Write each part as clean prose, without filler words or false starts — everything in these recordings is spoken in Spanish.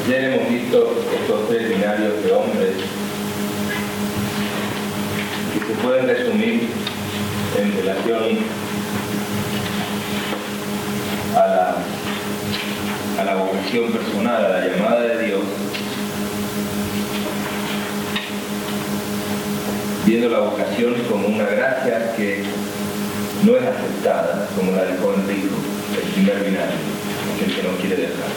Ayer hemos visto estos tres binarios de hombres que se pueden resumir en relación a la vocación personal, a la llamada de Dios, viendo la vocación como una gracia que no es aceptada, como la del joven rico, el primer binario, el que no quiere dejar.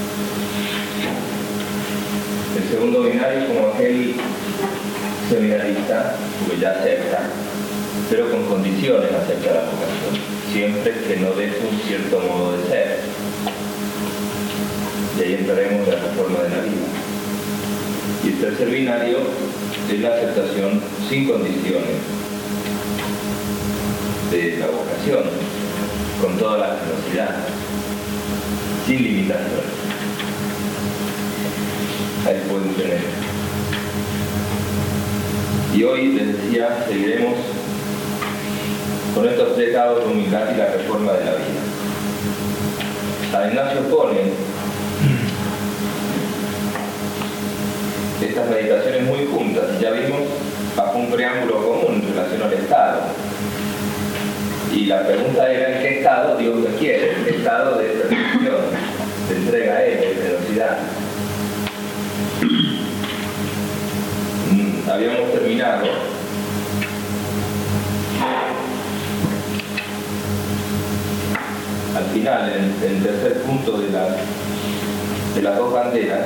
El segundo binario como aquel seminarista, porque ya acepta, pero con condiciones acepta la vocación, siempre que no deje un cierto modo de ser. Y ahí entraremos en la reforma de la vida. Y el tercer binario es la aceptación sin condiciones de la vocación, con toda la generosidad, sin limitaciones. Ahí pueden tener. Y hoy, les decía, seguiremos con estos tres grados de humildad y la reforma de la vida. San Ignacio pone estas meditaciones muy juntas, ya vimos bajo un preámbulo común en relación al estado. Y la pregunta era en qué estado Dios me quiere, en qué estado de perfección, de entrega a Él, de generosidad. Habíamos terminado al final, en el tercer punto de las dos banderas,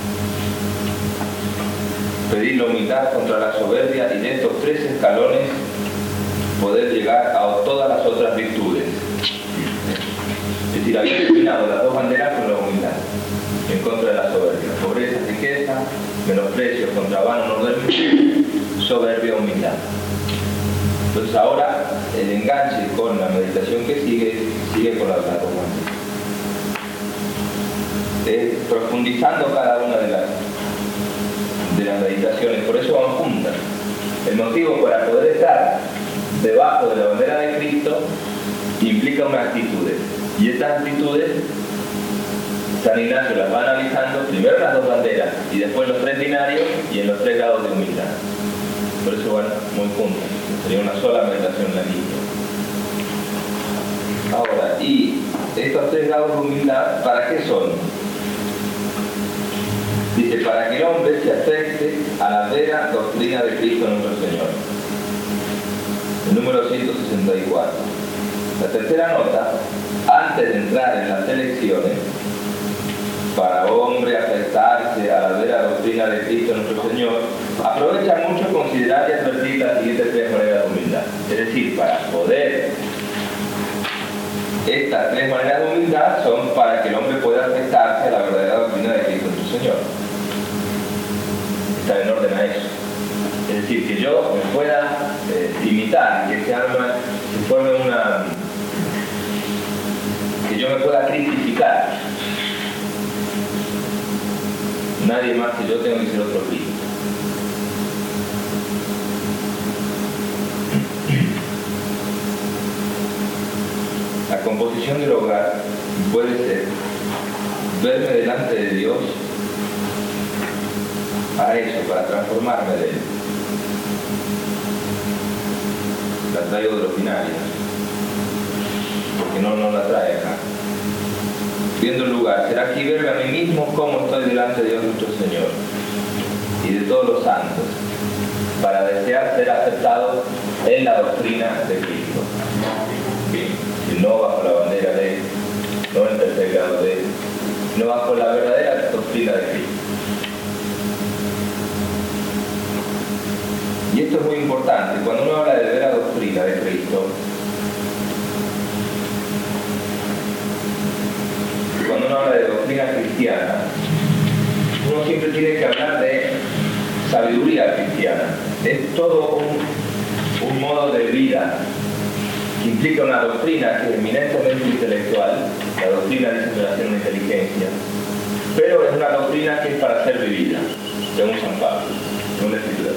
pedir la humildad contra la soberbia y de estos tres escalones poder llegar a todas las otras virtudes. Es decir, había terminado las dos banderas con la humildad, en contra de la soberbia. Pobreza, riqueza, menosprecio, contra vano, no dormir, soberbia, humildad. Entonces ahora el enganche con la meditación que sigue con las dos banderas. Profundizando cada una de las meditaciones, por eso van juntas. El motivo para poder estar debajo de la bandera de Cristo implica unas actitudes, y estas actitudes San Ignacio las va analizando primero las dos banderas y después los tres binarios y en los tres grados de humildad. Por eso van muy juntas, sería una sola meditación la línea. Ahora, y estos tres grados de humildad, ¿para qué son? Dice, para que el hombre se acerque a la vera doctrina de Cristo nuestro Señor. El número 164. La tercera nota, antes de entrar en las elecciones, para hombre acercarse a la vera doctrina de Cristo nuestro Señor, aprovecha mucho considerar y advertir las siguientes tres maneras de humildad. Es decir, para poder, estas tres maneras de humildad son para que el hombre pueda acercarse a la verdadera doctrina de Cristo nuestro Señor. Está en orden a eso. Es decir, que yo me pueda imitar, que se forme que yo me pueda cristificar. Nadie más que yo tengo que ser otro Cristo. La composición del hogar puede ser verme delante de Dios para eso, para transformarme de Él. La traigo de los binarios, porque no la trae acá. Viendo el lugar, será aquí verme a mí mismo cómo estoy delante de Dios nuestro Señor y de todos los santos, para desear ser aceptado en la doctrina de Cristo. Y no bajo la bandera de Él, no en el tercer grado de Él, sino bajo la verdadera doctrina de Cristo. Y esto es muy importante. Cuando uno habla de vera doctrina de Cristo, cuando uno habla de doctrina cristiana, uno siempre tiene que hablar de sabiduría cristiana. Es todo un modo de vida que implica una doctrina que es eminentemente intelectual. La doctrina dice relación a inteligencia, pero es una doctrina que es para ser vivida, según San Pablo, según la Escritura.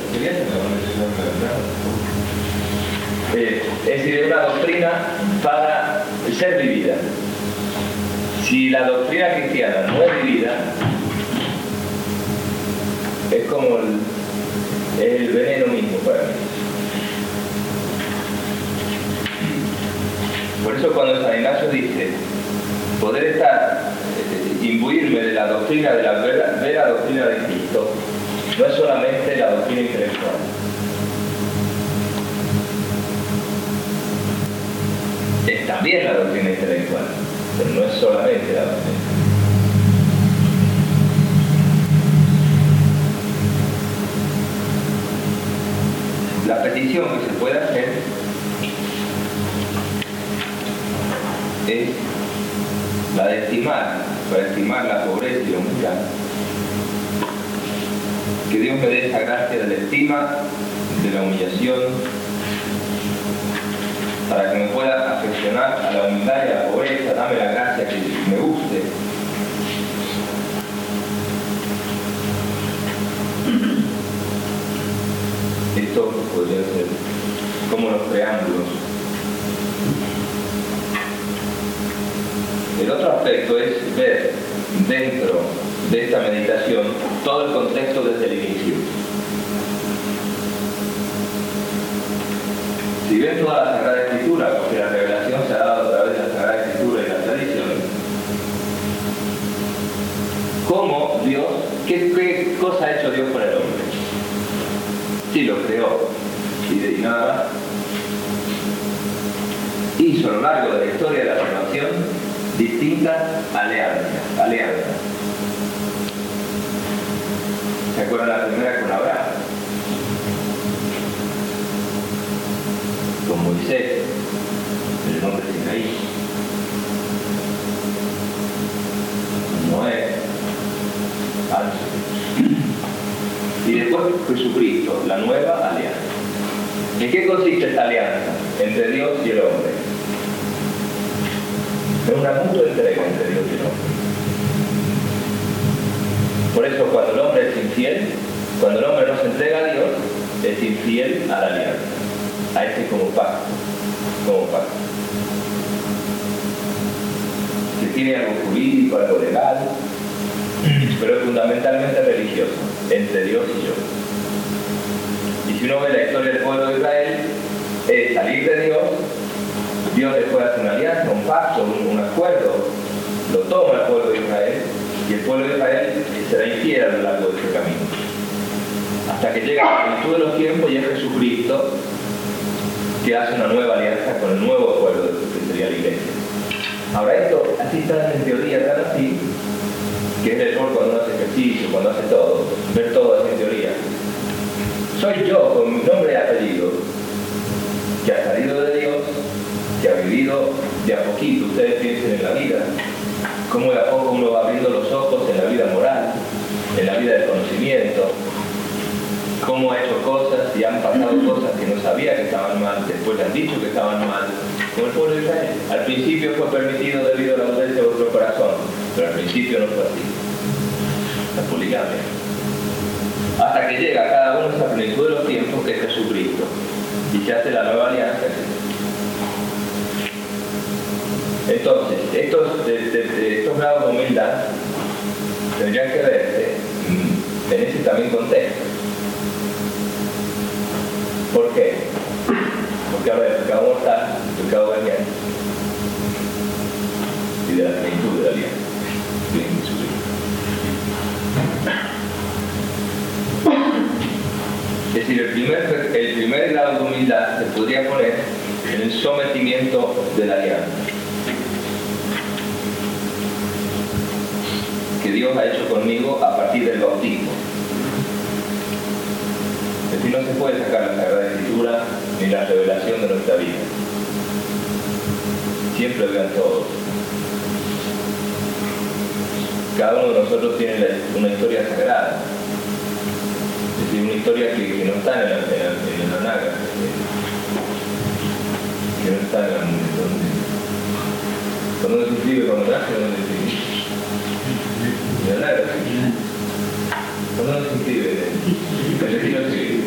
Es decir, es una doctrina para ser vivida. Si la doctrina cristiana no es vivida, Es como el veneno mismo para mí. Por eso cuando San Ignacio dice, poder estar, imbuirme de la doctrina, de la vera doctrina de Cristo, no es solamente la doctrina intelectual. Es también la doctrina intelectual, pero no es solamente la doctrina. La petición que se puede hacer es la de estimar, para estimar la pobreza y la humildad. Que Dios me dé esa gracia de la estima, de la humillación, para que me pueda afeccionar a la humildad y a la pobreza. Dame la gracia que me guste. Esto podría ser como los preámbulos. El otro aspecto es ver dentro de esta meditación todo el contexto desde el inicio. Si ven toda la Sagrada Escritura, porque la revelación se ha dado a través de la Sagrada Escritura y la tradición, ¿cómo Dios, qué cosa ha hecho Dios con el hombre? Sí, lo creó, y nada más. Hizo a lo largo de la historia de la salvación distintas alianzas. ¿Se acuerdan la primera con Abraham? Con Moisés, el nombre de Sinaí. Noé, y después Jesucristo, la nueva alianza. ¿En qué consiste esta alianza entre Dios y el hombre? Es una mutua entrega entre Dios y el hombre. Por eso cuando el hombre es infiel, cuando el hombre no se entrega a Dios, es infiel a la alianza, a este como pacto. Que tiene algo jurídico, algo legal, pero es fundamentalmente religioso, entre Dios y yo. Y si uno ve la historia del pueblo de Israel, es salir de Dios, Dios después hace una alianza, un pacto, un acuerdo, lo toma el pueblo de Israel, y el pueblo de Israel será infiel a lo largo de ese camino. Hasta que llega la plenitud de los tiempos y es Jesucristo que hace una nueva alianza con el nuevo pueblo que sería la iglesia. Ahora esto, así está en teoría, tan así, que es el error cuando uno hace ejercicio, cuando hace todo, ver todo así en teoría. Soy yo, con mi nombre y apellido, que ha salido de Dios, que ha vivido de a poquito. Ustedes piensen en la vida, cómo de a poco uno va abriendo los ojos en la vida moral, en la vida del conocimiento, cómo ha hecho cosas y han pasado cosas que no sabía que estaban mal, después le han dicho que estaban mal, como el pueblo de Israel. Al principio fue permitido debido a la audacia de vuestro corazón, pero al principio no fue así. La poligamia. Hasta que llega cada uno a esa plenitud de los tiempos, que es Jesucristo, y se hace la nueva alianza. Entonces, estos grados de humildad tendrían que verse en ese también contexto. ¿Por qué? Porque habla del pecado mortal, del pecado venial y de la plenitud de la alianza. Es decir, el primer grado de humildad se podría poner en el sometimiento de la alianza que Dios ha hecho conmigo a partir del bautismo. Es decir, no se puede sacar la Sagrada Escritura ni la revelación de nuestra vida. Siempre vean todos. Cada uno de nosotros tiene una historia sagrada. Es decir, una historia que no está en la naga, que no está en la... Cuando uno se inscribe, cuando nace, ¿dónde se inscribe? En la naga, sí. Cuando uno se inscribe, el destino civil.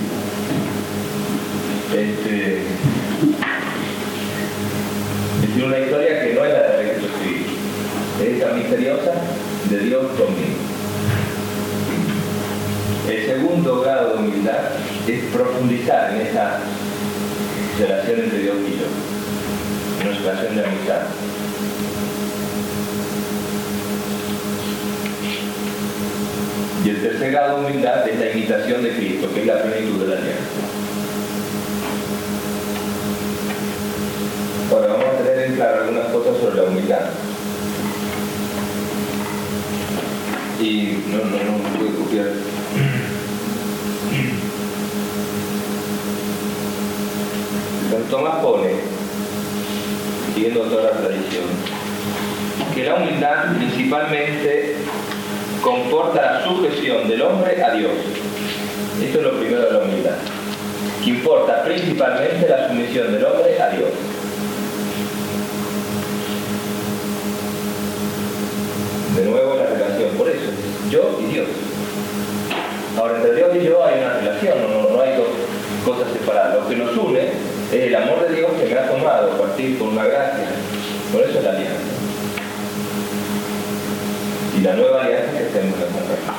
Es una historia que no es la de registro civil, es esta misteriosa de Dios conmigo. El segundo grado de humildad es profundizar en esa relación entre Dios y yo, en nuestra relación de amistad. Y el tercer grado de humildad es la imitación de Cristo, que es la plenitud de la alianza. Ahora vamos a tener en claro algunas cosas sobre la humildad. Y no pude copiar. San Tomás pone, siguiendo toda la tradición, que la humildad principalmente comporta la sujeción del hombre a Dios. Esto es lo primero de la humildad, que importa principalmente la sumisión del hombre a Dios. De nuevo la relación, por eso, yo y Dios. Ahora, entre Dios y yo hay una relación, no hay dos cosas separadas. Lo que nos une es el amor de Dios que me ha tomado, partir por una gracia. Por eso es la alianza. Y la nueva alianza que tenemos en la tierra.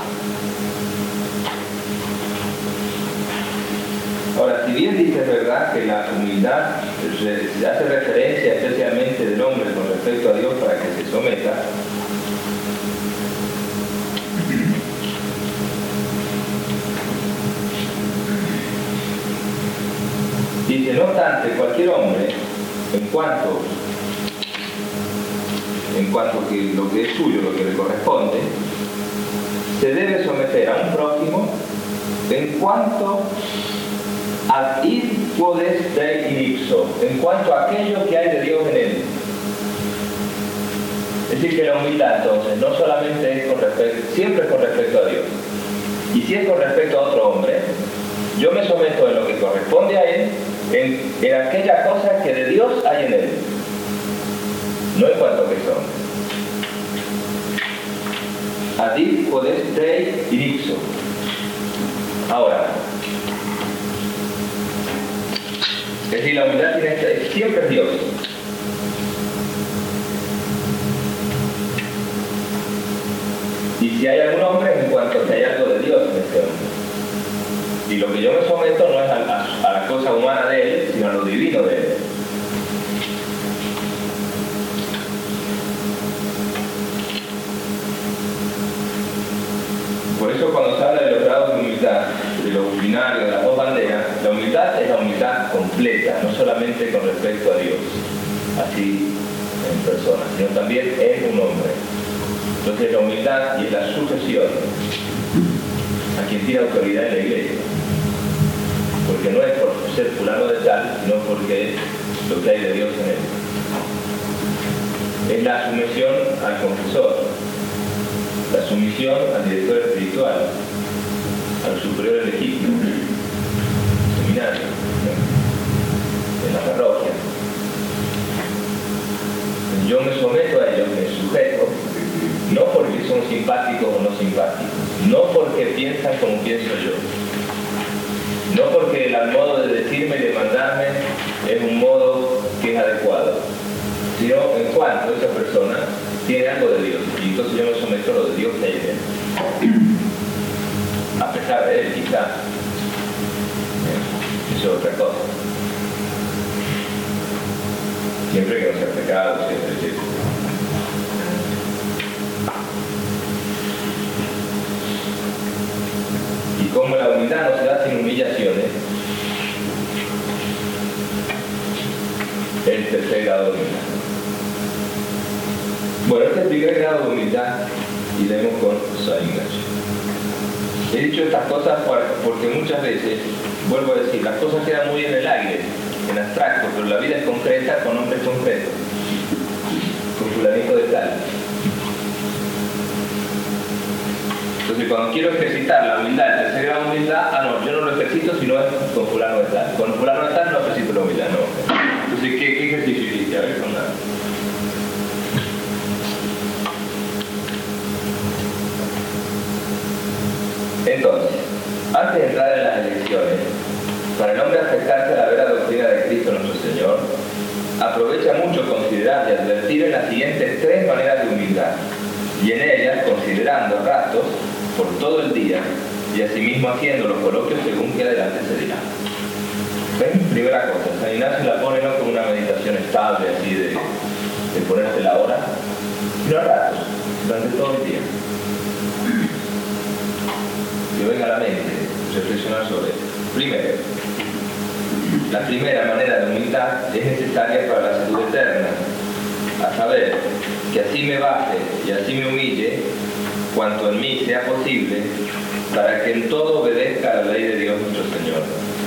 Ahora, si bien dice verdad que la humildad se hace referencia especialmente del hombre con respecto a Dios para que se someta, dice, no obstante, cualquier hombre, en cuanto que lo que es suyo, lo que le corresponde, se debe someter a un prójimo en cuanto ad id quodes Dei in ipso, en cuanto a aquello que hay de Dios en él. Es decir, que la humildad entonces no solamente es siempre es con respecto a Dios, y si es con respecto a otro hombre, yo me someto en lo que corresponde a él, en aquella cosa que de Dios hay en él, no en cuanto que son. Ad id quodes Dei in ipso. Ahora, es decir, la humildad siempre es Dios. Y si hay algún hombre, en cuanto que hay algo de Dios en este hombre. Y lo que yo me someto no es a la cosa humana de él, sino a lo divino de él. Por eso cuando se habla de los grados de humildad, de los binarios, de las dos banderas, la humildad es la humildad completa, no solamente con respecto a Dios, así en persona, sino también en un hombre. Entonces la humildad y la sujeción a quien tiene autoridad en la iglesia, porque no es por ser fulano de tal, sino porque es lo que hay de Dios en él. Es la sumisión al confesor, la sumisión al director espiritual, al superior legítimo, seminario, en la parroquia. Yo me someto a ellos, me sujeto, no porque son simpáticos o no simpáticos, no porque piensan como pienso yo, no porque el modo de decirme y de mandarme es un modo que es adecuado, sino en cuanto esa persona tiene algo de Dios, y entonces yo me someto a lo de Dios que hay en él, a pesar de él quizá. Eso es otra cosa, siempre que no sea pecado, siempre. Y como la humildad no se da sin humillaciones, el tercer grado de humildad. Bueno, este es el primer grado de humildad y leemos con San Ignacio. He dicho estas cosas porque muchas veces, vuelvo a decir, las cosas quedan muy en el aire, en abstracto, pero la vida es concreta con hombres concretos, con fulanito de tal. Entonces cuando quiero ejercitar la humildad, el tercer grado de humildad, no, yo no lo ejercito si no es con fulano de tal. Con fulano de tal no ejercito la humildad, no. Entonces, ¿qué ejercicio hiciste? A ver, con nada. Entonces, antes de entrar en las elecciones, para el hombre acercarse a la vera doctrina de Cristo nuestro Señor, aprovecha mucho considerar y advertir en las siguientes tres maneras de humildad, y en ellas, considerando a ratos, por todo el día, y asimismo haciendo los coloquios según que adelante se dirá. ¿Ven? Primera cosa, San Ignacio la pone no como una meditación estable, así de ponerse la hora, sino a ratos, durante todo el día. Que venga a la mente reflexionar sobre esto. Primero, la primera manera de humildad es necesaria para la salud eterna, a saber, que así me baje y así me humille, cuanto en mí sea posible, para que en todo obedezca a la ley de Dios nuestro Señor.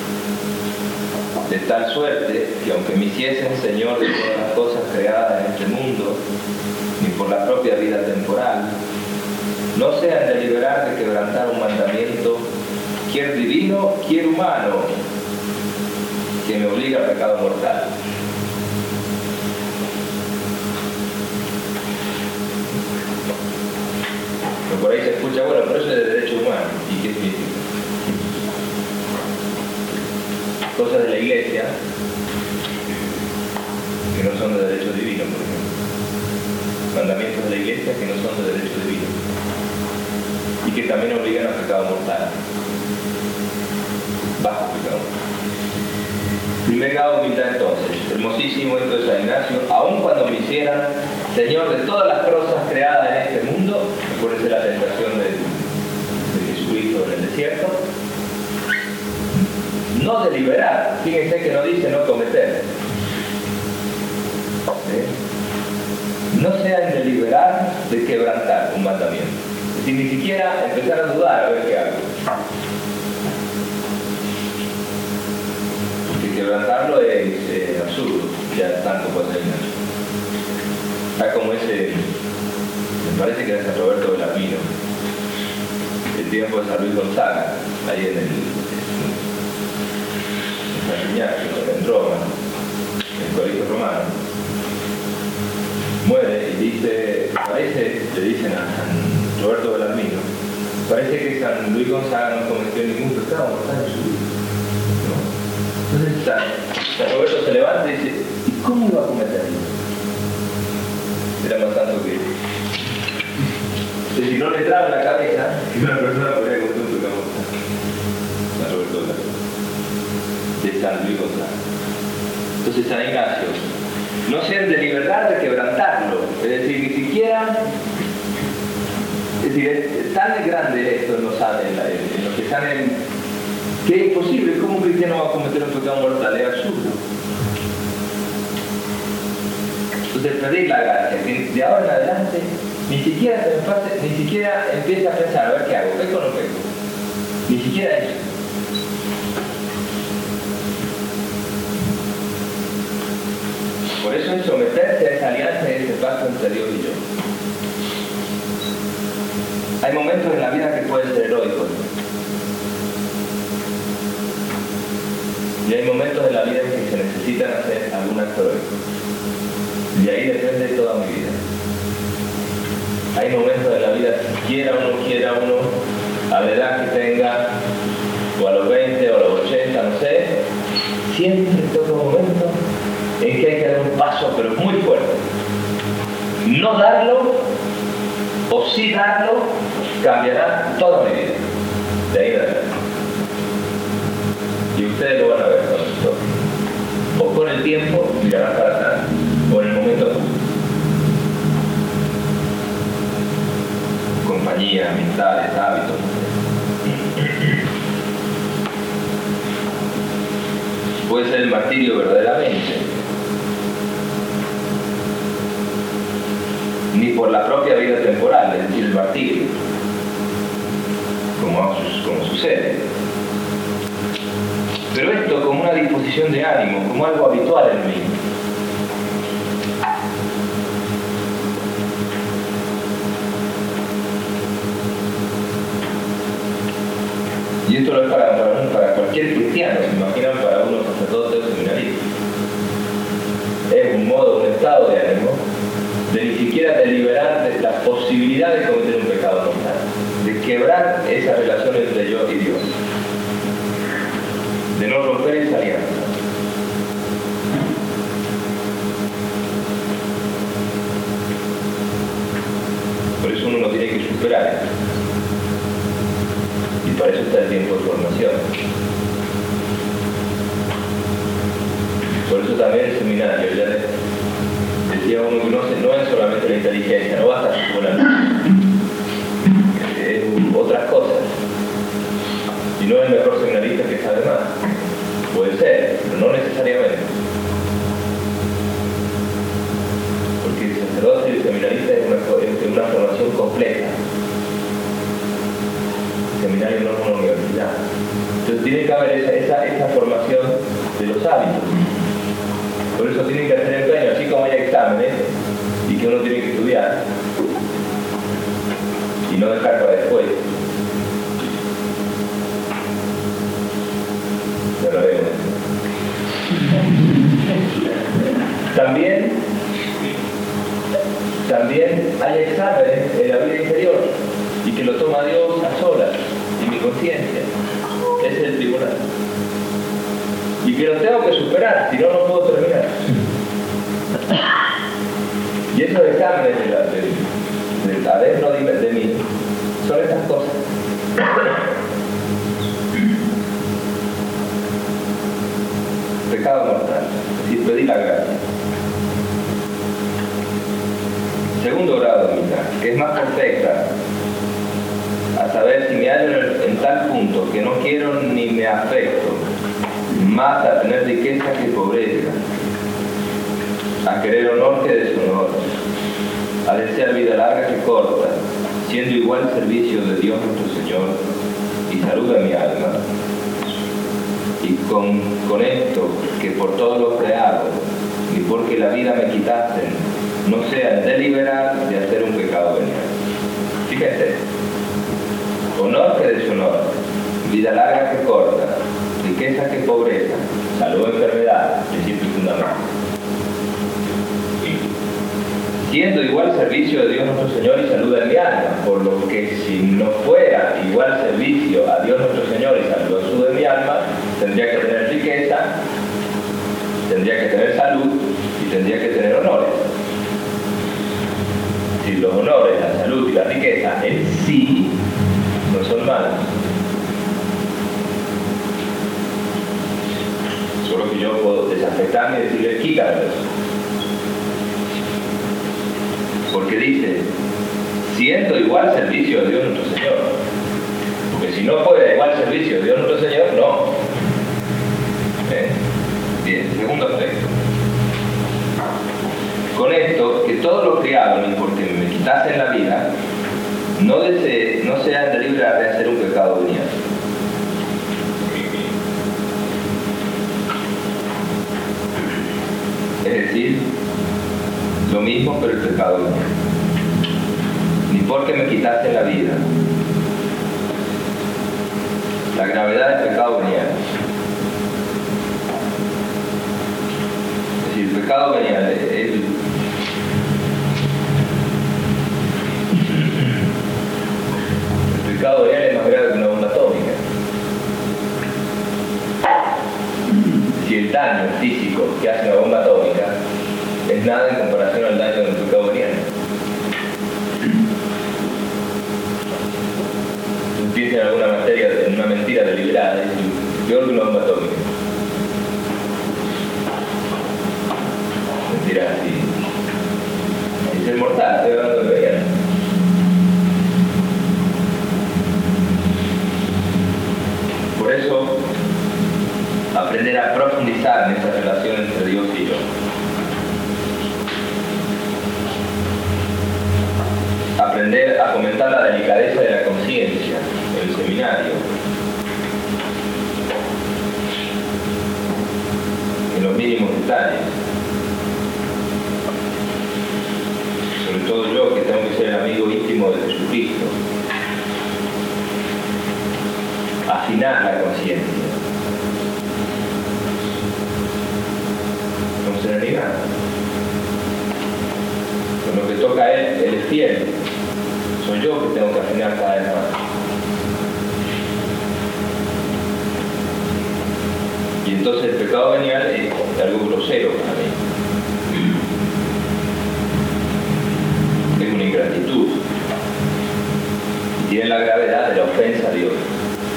De tal suerte que aunque me hiciesen Señor de todas las cosas creadas en este mundo, ni por la propia vida temporal, no sean de liberar de quebrantar un mandamiento, quier divino, quier humano, que me obliga al pecado mortal. Pero por ahí se escucha, bueno, pero eso es de derecho humano. ¿Y qué significa? Cosas de la iglesia que no son de derecho divino, por ejemplo. Mandamientos de la iglesia que no son de derecho divino. Y que también obligan al pecado mortal. Bajo pecado mortal. Primer grado de humildad entonces, hermosísimo esto de San Ignacio, aun cuando me hicieran Señor de todas las cosas creadas en este mundo, acuérdense la tentación de Jesucristo en el desierto, no deliberar, fíjense que no dice no cometer, no sea en deliberar de quebrantar un mandamiento, es decir, ni siquiera empezar a dudar a ver qué hago. Quebrantarlo es absurdo, ya tanto puede ser. Está como ese, me parece que era San Roberto de Lapino, el tiempo de San Luis Gonzaga, ahí en San Ignacio, en Roma, en el colegio romano. Muere y dice, parece, le dicen a San Roberto de Lapino, parece que San Luis Gonzaga no cometió ningún pecado mortal en su vida. Entonces San Roberto se levanta y dice, ¿y cómo iba a cometerlo? Era más tanto que... Si no le entraba en la cabeza, que una persona podría cometer un pecado mortal. San Roberto de San Luis Gonzaga. Entonces San Ignacio, no ser de libertad de quebrantarlo, es decir, ni siquiera... Es decir, es tan grande esto en los que están en... que es imposible, ¿cómo un cristiano va a cometer un pecado mortal? Es absurdo. Entonces pedir la gracia, que de ahora en adelante ni siquiera empiece a pensar, a ver qué hago, peco o no peco. Ni siquiera eso. Por eso es someterse a esa alianza y ese pacto entre Dios y yo. Hay momentos en la vida que pueden ser heroicos, y hay momentos en la vida en que se necesitan hacer algún acto heroico. Y ahí depende toda mi vida. Hay momentos en la vida, quiera uno, a la edad que tenga, o a los 20 o a los 80, no sé, siempre toca un momento en que hay que dar un paso, pero muy fuerte. No darlo, o sí darlo, cambiará toda mi vida. De ahí en adelante. Y ustedes lo van a ver con esto. O con el tiempo mirarán para atrás, o en el momento justo. Compañía, amistades, hábitos. Puede ser el martirio verdaderamente. Ni por la propia vida temporal, es decir, el martirio, como sucede. Pero esto como una disposición de ánimo, como algo habitual en mí. Y esto lo es para cualquier cristiano, se imaginan para unos sacerdotes o seminaristas. Es un modo, un estado de ánimo, de ni siquiera deliberar de la posibilidad de cometer un pecado mortal, de quebrar esa relación entre yo y Dios, de no romper esa alianza. Por eso uno lo tiene que superar. Y para eso está el tiempo de formación. Por eso también el seminario, ya decía uno que no es solamente la inteligencia, no basta con la es otras cosas. Y no es el mejor seminarista que sabe más. Puede ser, pero no necesariamente. Porque el sacerdote y el seminarista es una formación completa. El seminario no es una universidad. Entonces tiene que haber esa formación de los hábitos. Por eso tienen que hacer empeño, así como hay exámenes y que uno tiene que estudiar y no dejar para después. Ya lo vemos. También hay exámenes en la vida interior y que lo toma Dios a solas y mi conciencia. Ese es el tribunal. Y que lo tengo que superar, si no, no puedo terminar. Y esos exámenes del adentro de mí son estas cosas. Pecado mortal, es decir, pedir la gracia. Segundo grado, que es más perfecta, a saber si me hallo en tal punto que no quiero ni me afecto más a tener riqueza que pobreza, a querer honor que deshonor, a desear vida larga que corta, siendo igual servicio de Dios nuestro Señor y salud a mi alma. Y con esto, que por todo lo creado, y porque la vida me quitasen, no sea deliberar de hacer un pecado venial. Fíjense, honor que deshonor, vida larga que corta, riqueza que pobreza, salud o enfermedad, principio fundamental. Siendo igual servicio de Dios nuestro Señor y salud de mi alma, por lo que si no fuera igual servicio a Dios nuestro Señor y salud de mi alma, tendría que tener riqueza, tendría que tener salud y tendría que tener honores. Si los honores, la salud y la riqueza en sí no son malos. Solo que yo puedo desafectarme y decirle, quítamelos. Porque dice, siendo igual servicio de Dios nuestro Señor. Porque si no fuera igual servicio de Dios nuestro Señor, no. Bien, segundo aspecto. Con esto, que todo lo que hago, ni porque me quitasen la vida, no sea de librar de hacer un pecado venial. Es decir, lo mismo pero el pecado venial. Ni porque me quitasen la vida. La gravedad del pecado venial. Es decir, el pecado venial el pecado venial es más grave que una bomba atómica. Si el daño físico que hace una bomba atómica es nada en comparación al daño del pecado venial. Piensa en alguna materia, en una mentira deliberada, es peor que una bomba atómica. Mentira así. Es mortal, estoy hablando de venial. Por eso, aprender a profundizar en esa relación entre Dios y yo. Aprender a fomentar la delicadeza de la conciencia en el seminario, en los mínimos detalles. Sobre todo yo, que tengo que ser el amigo íntimo de Jesucristo. Afinar la conciencia. Con serenidad. Con lo que toca a él es fiel. Soy yo que tengo que afinar cada vez más. Y entonces el pecado venial es algo grosero para mí. Es una ingratitud. Y tiene la gravedad de la ofensa a Dios.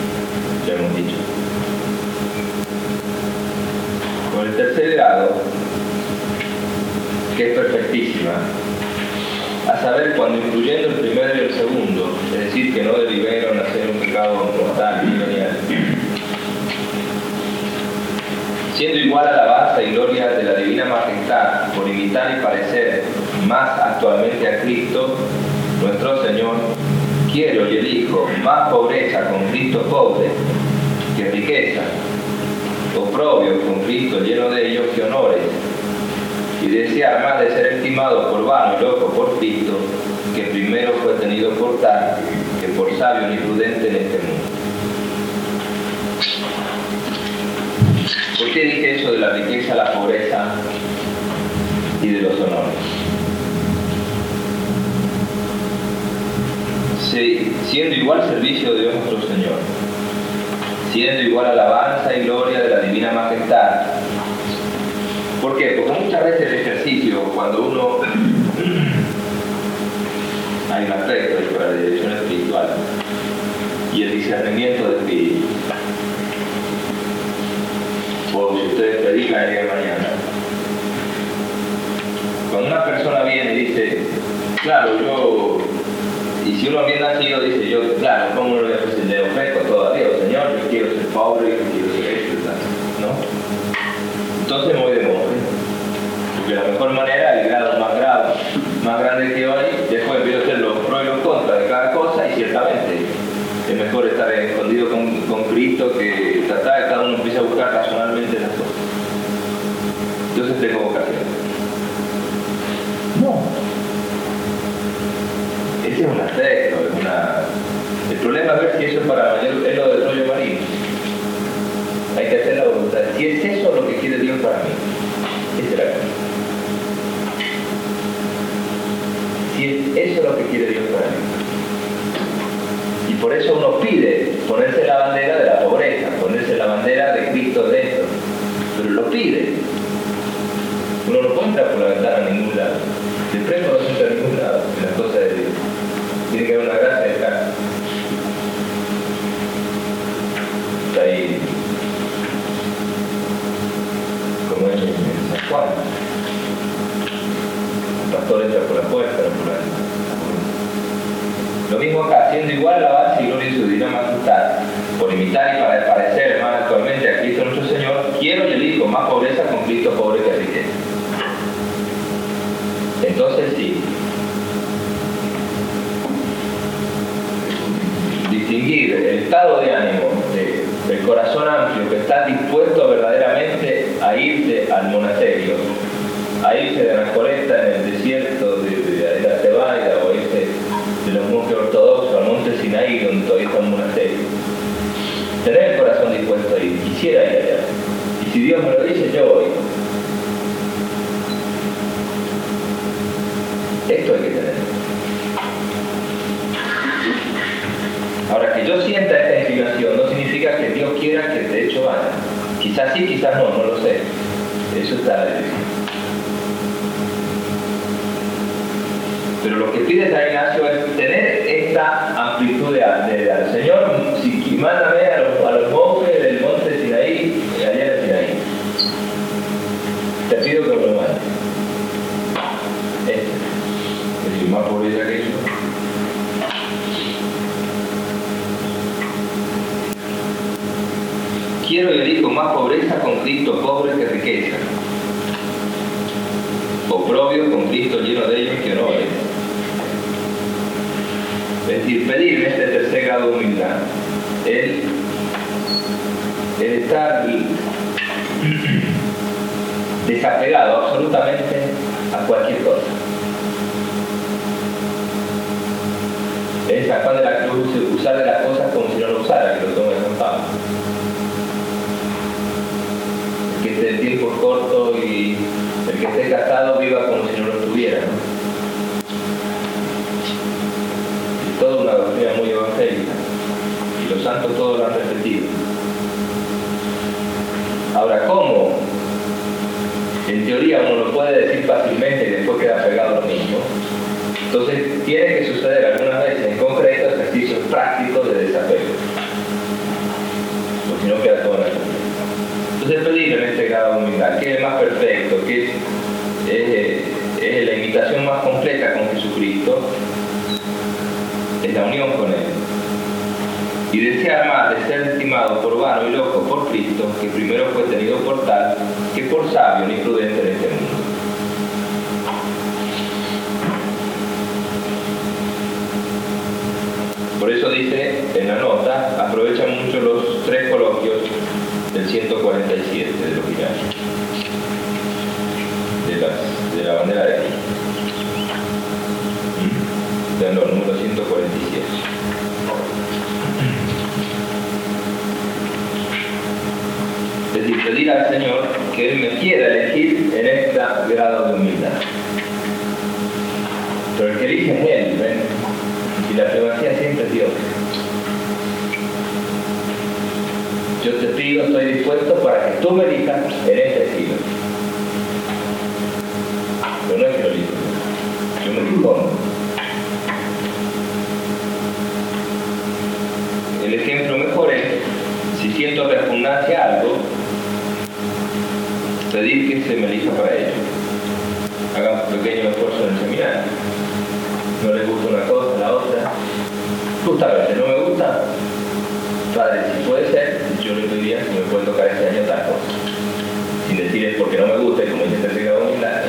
pecado, que es perfectísima, a saber, cuando incluyendo el primero y el segundo, es decir, que no derivaron a ser un pecado mortal y venial, siendo igual alabanza y gloria de la divina majestad, por imitar y parecer más actualmente a Cristo, nuestro Señor, quiero y elijo más pobreza con Cristo pobre que riqueza, oprobio con Cristo lleno de ellos que honores, y desear más de ser estimado por vano y loco por Cristo, que primero fue tenido por tal, que por sabio ni prudente en este mundo. ¿Por qué dije eso de la riqueza, la pobreza y de los honores? Sí, siendo igual servicio de Dios nuestro Señor, siendo igual alabanza y gloria de la divina majestad. ¿Por qué? Porque muchas veces el ejercicio, cuando uno hay un aspecto para la dirección espiritual y el discernimiento de espíritu. O si ustedes predican el día de mañana, cuando una persona viene y dice, claro, y si uno bien nacido dice, yo, claro, ¿cómo no le ofrezco todo a Dios? Señor, yo quiero ser pobre, yo quiero ser esto, ¿no? Entonces me voy de monje, porque la mejor manera, el grado más grande que hoy, después empiezo a hacer los pros y los contras de cada cosa, y ciertamente es mejor estar escondido con Cristo que tratar de cada uno empieza a buscar racionalmente las cosas. Entonces tengo vocación. No. Ese es un aspecto, el problema es ver si eso es para mayor, es lo del rollo marino. Hay que hacer la voluntad. Si es eso lo que quiere Dios para mí, esa es la cosa. Si es eso lo que quiere Dios para mí. Y por eso uno pide ponerse la bandera de la pobreza, ponerse la bandera de Cristo dentro. Pero lo pide. Uno no puede entrar por la ventana a ningún lado. El premio no se entra a ningún lado en las cosas de Dios. Tiene que haber una gracia de acá. Está ahí. Como en San Juan. El pastor entra por la puerta, no por la ventana. Lo mismo acá, siendo igual alabanza y gloria de su divina majestad, por imitar y para parecer más actualmente a Cristo nuestro Señor, quiero y elijo más pobreza con Cristo pobre que riqueza. Entonces sí, distinguir el estado de ánimo del corazón amplio que está dispuesto verdaderamente a irse al monasterio, a irse de Anacoreta en el desierto de la Tebaida, o irse de los monjes ortodoxos al monte Sinaí, donde todavía está un monasterio. Tener el corazón dispuesto a ir, quisiera ir allá. Y si Dios me lo dice, yo voy. Esto hay que tener. Ahora, que yo sienta esta inclinación no significa que Dios quiera que de hecho vaya. Quizás sí, quizás no, no lo sé. Eso está a la decisión. Pero lo que pide San Ignacio es tener esta amplitud de al Señor, si mándame a los monjes del monte Sinaí, allá en Sinaí. Te pido que me lo mandes. Es decir, más pobreza que eso. Quiero y elijo más pobreza con Cristo pobre que riqueza. Oprobio con Cristo lleno de ellos que honores. Es decir, pedir en este tercer grado de humildad el estar desapegado absolutamente a cualquier cosa. Es San Juan de la Cruz usar de las cosas como si no lo usara, que lo tome San Pablo. El que el tiempo es corto y el que esté casado viva como si no lo estuviera, ¿no? Toda una doctrina muy evangélica, y los santos todos lo han repetido. Ahora, ¿cómo? En teoría uno lo puede decir fácilmente y después queda pegado a lo mismo. Entonces tiene que suceder algunas veces en concreto ejercicios prácticos de desapego, porque si no queda todo en la cultura. Entonces pedir en este grado de humildad universal, que es el más perfecto, que es la imitación más completa con Jesucristo, es la unión con Él. Y desear más de ser estimado por vano y loco por Cristo, que primero fue tenido por tal, que por sabio ni prudente en este mundo. Por eso dice en la nota, aprovechan mucho los 3 coloquios del 147 del original, de la bandera de Cristo. No, número 147. Es decir, pedir al Señor que Él me quiera elegir en este grado de humildad. Pero el que elige es Él, ¿ven? Y la primacía siempre es Dios. Yo te pido, estoy dispuesto para que tú me elijas en este estilo. Pero no es que lo elijo, yo me dispongo. El ejemplo mejor es, si siento repugnancia a algo, pedir que se me elija para ello. Hagan un pequeño esfuerzo en el seminario. No les gusta una cosa, la otra. Justamente, ¿no me gusta? Padre, si puede ser, yo le pediría si me puede tocar este año tal cosa. Sin decirles porque no me gusta, y como dice el grado de humildad.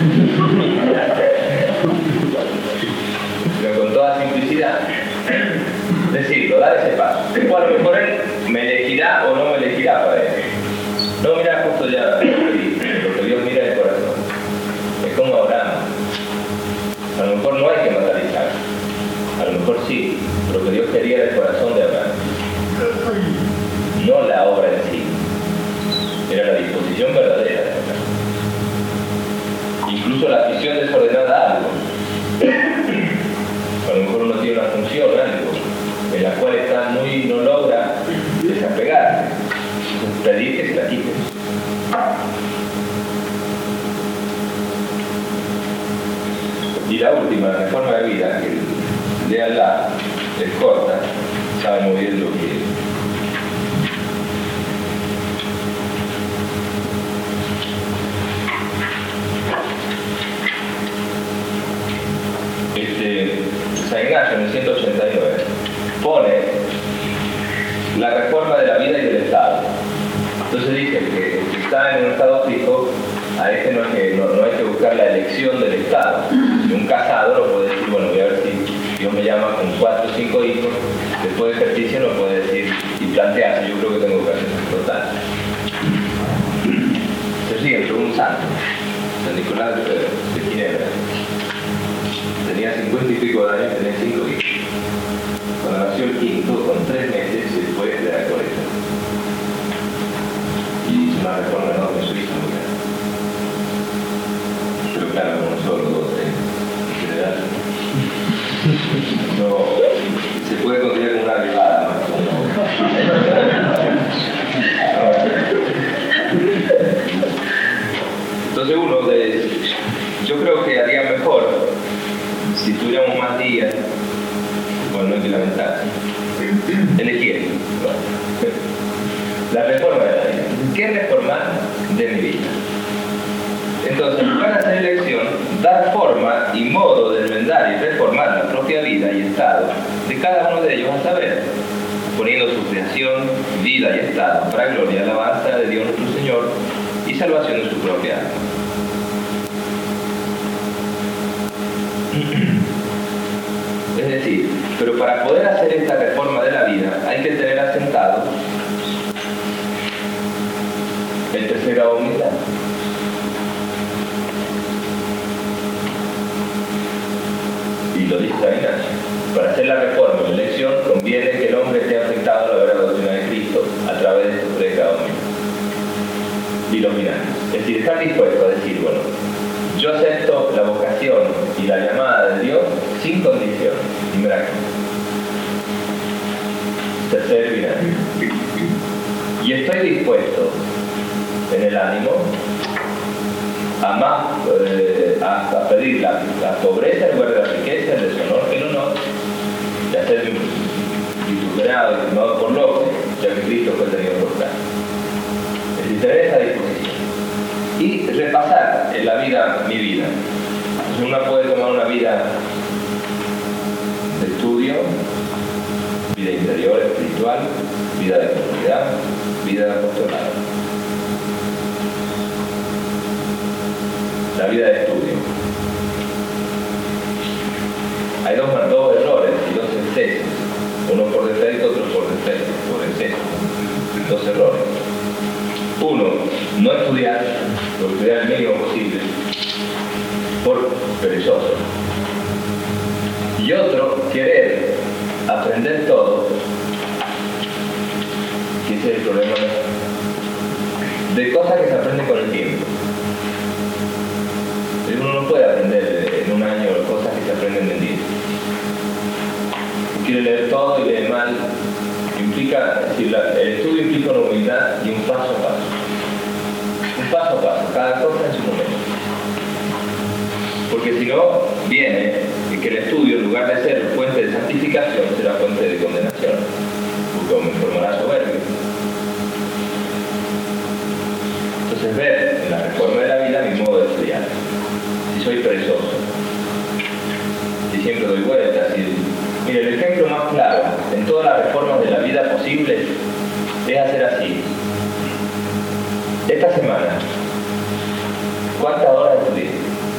Pero con toda simplicidad, decirlo, dar ese paso. Después a lo mejor Él me elegirá o no me elegirá para eso. No, mira, justo ya lo que Dios mira el corazón. Es como Abraham. A lo mejor no hay que matar a Isaac. A lo mejor sí, pero lo que Dios quería era el corazón de Abraham. No la obra en sí. Era la disposición verdadera de Abraham. Incluso la afición desordenada a algo. A lo mejor uno tiene una función, algo, en la cual está no logra desapegarse. Pedir que se la quite. Y la última, la reforma de vida, que léanla, es corta, sabe muy bien lo que es. San Ignacio en el 189 pone la reforma de la vida y del Estado. Entonces dice que el que está en un estado fijo, a este no hay que buscar la elección del Estado. Si un casado no puede decir, bueno, voy a ver si Dios me llama con 4 o 5 hijos, después de ejercicio no puede decir y plantearse, yo creo que tengo que hacer total. Se sigue, pero un santo, San Nicolás de Ginebra, tenía 50 y pico de años, tenía 5 hijos. Cuando nació el quinto, con 3 meses se fue de la colecta. Y hizo una reforma enorme en Suiza, muy grande. Pero claro, como solo 2 en general, no se puede considerar como una privada más como entonces yo creo que haría mejor si tuviéramos más días, bueno, no hay que lamentarse, elegir la reforma de la vida. ¿Qué reformar de mi vida? Entonces, en lugar de hacer elección, dar forma y modo de enmendar y reformar la propia vida y estado de cada uno de ellos, a saber, poniendo su creación, vida y estado para gloria y alabanza de Dios nuestro Señor y salvación de su propia alma. Es decir, pero para poder hacer esta reforma de la vida hay que tener asentado el tercer grado de humildad. Y lo dice San Ignacio. Para hacer la reforma y la elección conviene que el hombre esté afectado a la verdadera doctrina de Cristo a través de estos 3 grados y los finales. Es decir, estar dispuesto a decir, bueno, yo acepto la vocación y la llamada de Dios sin condición. Primera cosa. Tercer final. Y estoy dispuesto en el ánimo a pedir la pobreza en lugar de la riqueza, el deshonor que el honor, de hacer vituperado y estimado por loco, ya que Cristo fue tenido por tal. Es decir, tener esa disposición. Entonces uno puede tomar una vida de estudio, vida interior, espiritual, vida de comunidad, vida de apostolado. La vida de estudio. Hay dos errores y dos excesos. Uno por defecto, otro por exceso. Dos errores. Uno, no estudiar, o estudiar el mínimo posible, por perezoso. Y otro, querer aprender todo, que ese es el problema de cosas que se aprenden con el tiempo. Uno no puede aprender en un año cosas que se aprenden en 10. Quiere leer todo y lee mal. El estudio implica una humildad y un paso a paso. Un paso a paso, cada cosa en su momento. Porque si no, viene que el estudio, en lugar de ser fuente de santificación, será fuente de condenación. Porque me formará soberbio. Entonces, ver en la reforma de la vida mi modo de estudiar. Si soy perezoso, si siempre doy vueltas. Mire, el ejemplo más claro en todas las reformas de la vida posible es hacer así. Esta semana, ¿cuántas horas estudié?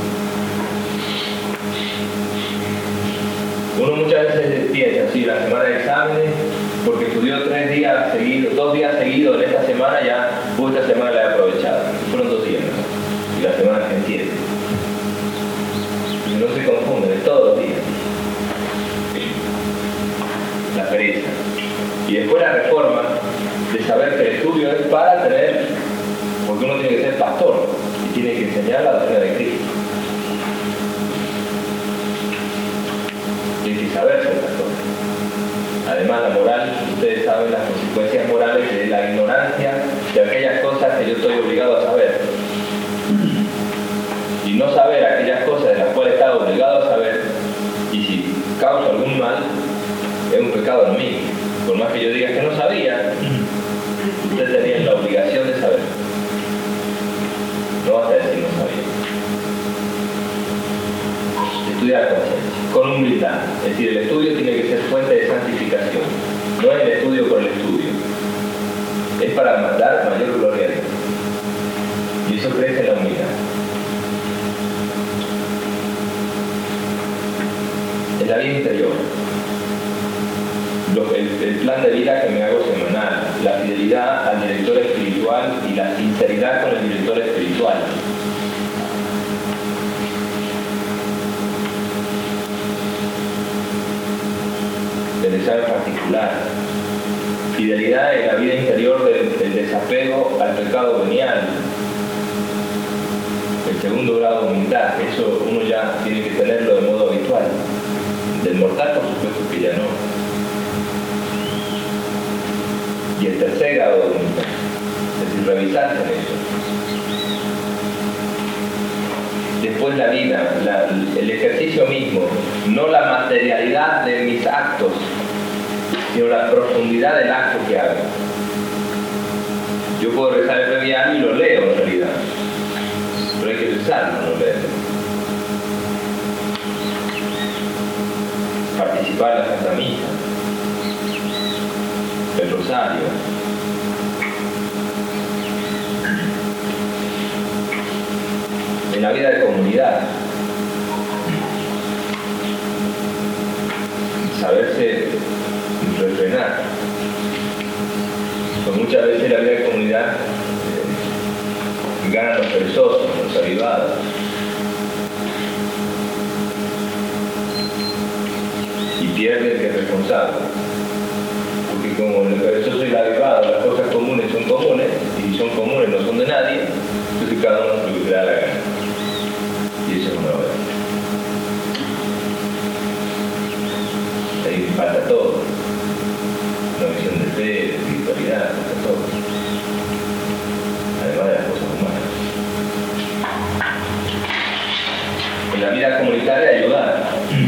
Uno muchas veces piensa, sí, la semana de exámenes, porque estudió 2 días seguidos en esta semana, ya, esta semana la he aprovechado. Fueron 2 días, ¿no? Y la semana que entiende. Y no se confunde, de todos los días. La pereza. Y después la reforma de saber que el estudio es para tener, porque uno tiene que ser pastor y tiene que enseñar la doctrina de Cristo. Tiene que saber ser pastor. Además, la moral, ustedes saben las consecuencias morales de la ignorancia de aquellas cosas que yo estoy obligado a saber. Y no saber aquellas cosas de las cuales estaba obligado a saber, y si causa algún mal, es un pecado en mí. Por más que yo diga que no sabía, ustedes tenían la obligación de saber. No basta decir no sabía. Estudiar con humildad. Es decir, el estudio tiene que ser fuente de santificación. No es el estudio por el estudio. Es para dar mayor gloria a Dios. Y eso crece en la humildad. En la vida interior. El plan de vida que me hago semanal, la fidelidad al director espiritual y la sinceridad con el director espiritual. El examen particular. Fidelidad en la vida interior del desapego al pecado venial. El segundo grado de humildad, eso uno ya tiene que tenerlo de modo habitual. Del mortal, por supuesto que ya no. Y el tercer grado de humildad, es decir, revisarse en eso. Después la vida, el ejercicio mismo, no la materialidad de mis actos, sino la profundidad del acto que hago. Yo puedo rezar el breviario y lo leo en realidad, pero hay que rezarlo, no leerlo. Participar en la Santa Misa, el rosario. En la vida de comunidad, saberse refrenar. Pues muchas veces la vida de comunidad ganan los perezosos, los avivados. Y pierde el que es responsable. Porque como el perezoso y el avivado, las cosas comunes son comunes, y si son comunes no son de nadie, entonces cada uno hace lo que le da la gana. Y eso es una verdad. Ahí falta todo. Una visión de fe, de espiritualidad, falta todo. Además de las cosas humanas. En la vida comunitaria ayudar.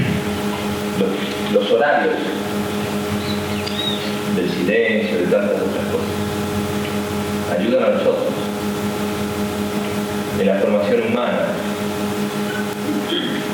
Los horarios del silencio, de tantas otras cosas, ayudan a nosotros en la formación humana.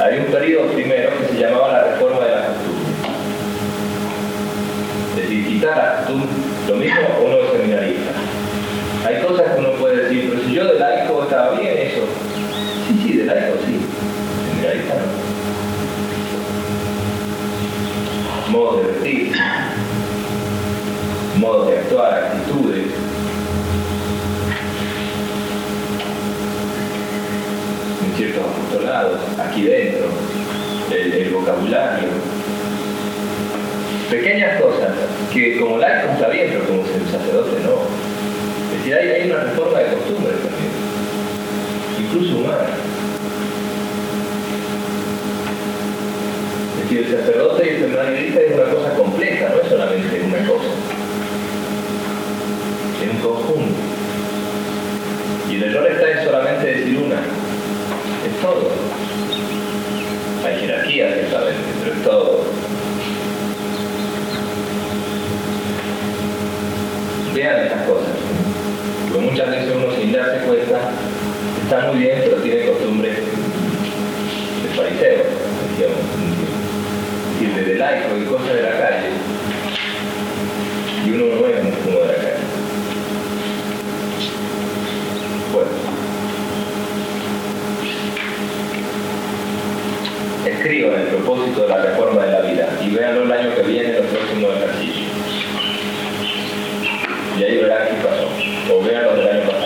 Había un periodo primero que se llamaba la reforma de la costumbre. Es decir, quitar la costumbre, lo mismo uno es seminarista. Hay cosas que uno puede decir, pero si yo de laico estaba bien eso. Sí, de laico sí. Seminarista no. Modos de vestir, modos de actuar, actitudes. En ciertos apostolados, aquí dentro, el vocabulario. Pequeñas cosas que como laico está bien, pero como sacerdote no. Es decir, hay una reforma de costumbres también, incluso humana. Es decir, el sacerdote y el seminarista es una cosa compleja, no es solamente una cosa. Es un conjunto. Y el error está en solamente decir una. Es todo. Hay jerarquía, ciertamente, pero es todo. Vean estas cosas. Porque muchas veces uno sin darse cuenta está muy bien, pero tiene costumbres de fariseo, decíamos. Es decir, de laico y cosas de la calle. Y uno no es uno de la calle. Bueno. Escriban el propósito de la reforma de la vida y véanlo el año que viene en los próximos ejercicios. Y ahí verán qué pasó. O vean los del año pasado.